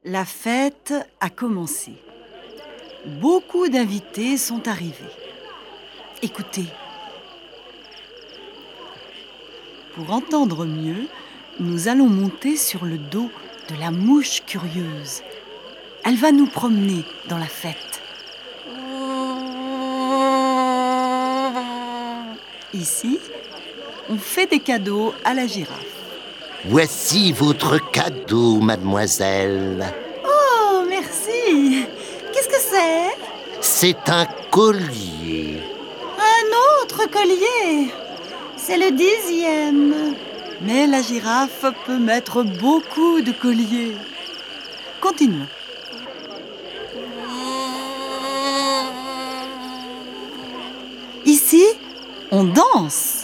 La fête a commencé. Beaucoup d'invités sont arrivés. Écoutez. Pour entendre mieux, nous allons monter sur le dos de la mouche curieuse. Elle va nous promener dans la fête. Ici, on fait des cadeaux à la girafe. Voici votre cadeau, mademoiselle. Oh, merci. Qu'est-ce que c'est ? C'est un collier. Un autre collier. C'est le 10e. Mais la girafe peut mettre beaucoup de colliers. Continuons. Ici, on danse.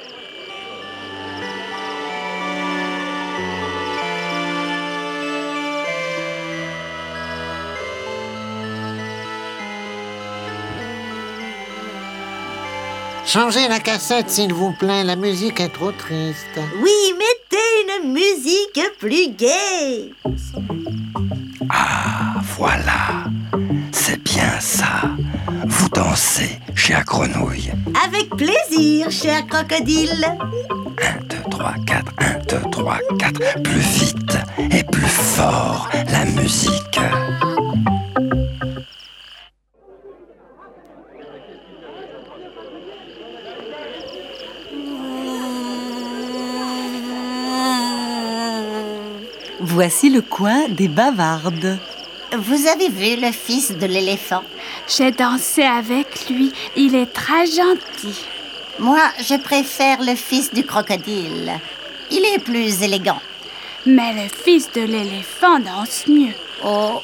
Changez la cassette, s'il vous plaît, la musique est trop triste. Oui, mettez une musique plus gaie. Ah, voilà. C'est bien ça. Vous dansez, chère grenouille. Avec plaisir, cher crocodile. 1, 2, 3, 4, 1, 2, 3, 4. Plus vite et plus fort, la musique. Voici le coin des bavardes. Vous avez vu le fils de l'éléphant? J'ai dansé avec lui, il est très gentil. Moi, je préfère le fils du crocodile. Il est plus élégant. Mais le fils de l'éléphant danse mieux. Oh.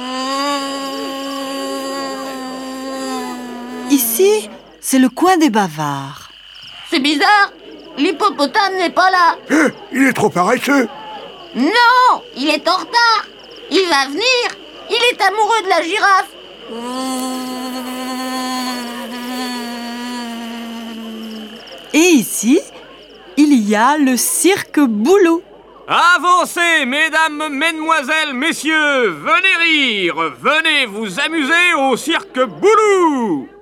Ici, c'est le coin des bavards. C'est bizarre, l'hippopotame n'est pas là. Il est trop paresseux. Non, il est en retard. Il va venir. Il est amoureux de la girafe. Et ici, il y a le cirque Boulou. Avancez, mesdames, mesdemoiselles, messieurs, venez rire, venez vous amuser au cirque Boulou.